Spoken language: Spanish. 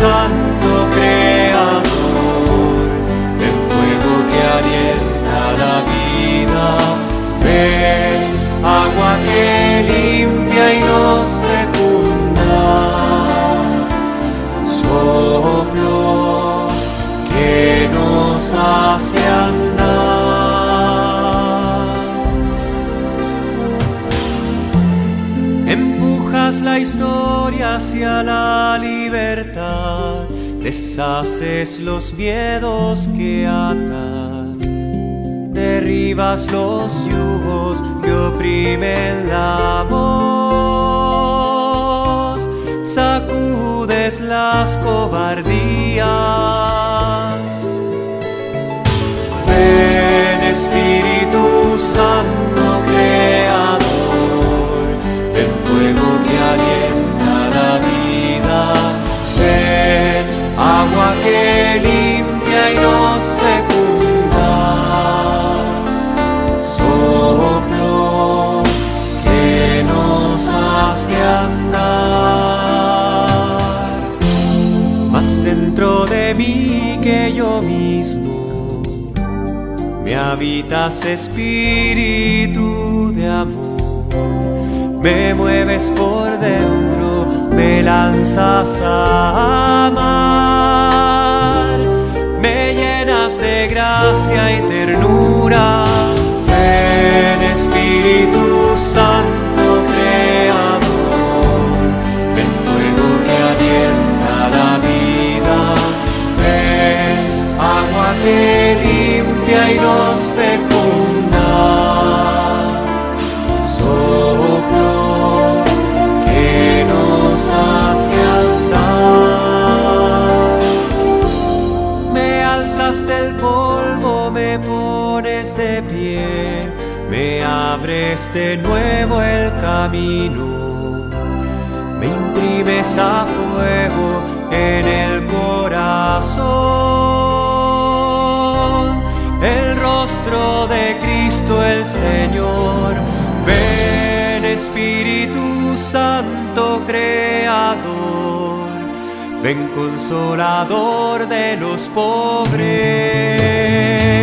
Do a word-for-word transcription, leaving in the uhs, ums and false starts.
Santo Creador, el fuego que alienta la vida. Ven, agua que limpia y nos fecunda. Soplo que nos hace andar. Empujas la historia hacia la libertad, deshaces los miedos que atan, derribas los yugos que oprimen la voz, sacudes las cobardías. Ven, Espíritu Santo Creador, el fuego que alienta la vida. Ven, agua que limpia y nos fecunda. Soplo que nos hace andar. Más dentro de mí que yo mismo, me habitas, Espíritu de amor. Me mueves por dentro, me lanzas a amar. Me llenas de gracia y ternura. Ven, Espíritu Santo Creador, el fuego que alienta la vida. Ven, agua que limpia y nos fecunda. Soplo que nos hace andar. Me alzas del polvo, me pones de pie, me abres de nuevo el camino, me imprimes a fuego en el corazón el rostro de Cristo el Señor. Ven, Espíritu Santo Creador, ven, Consolador de los pobres.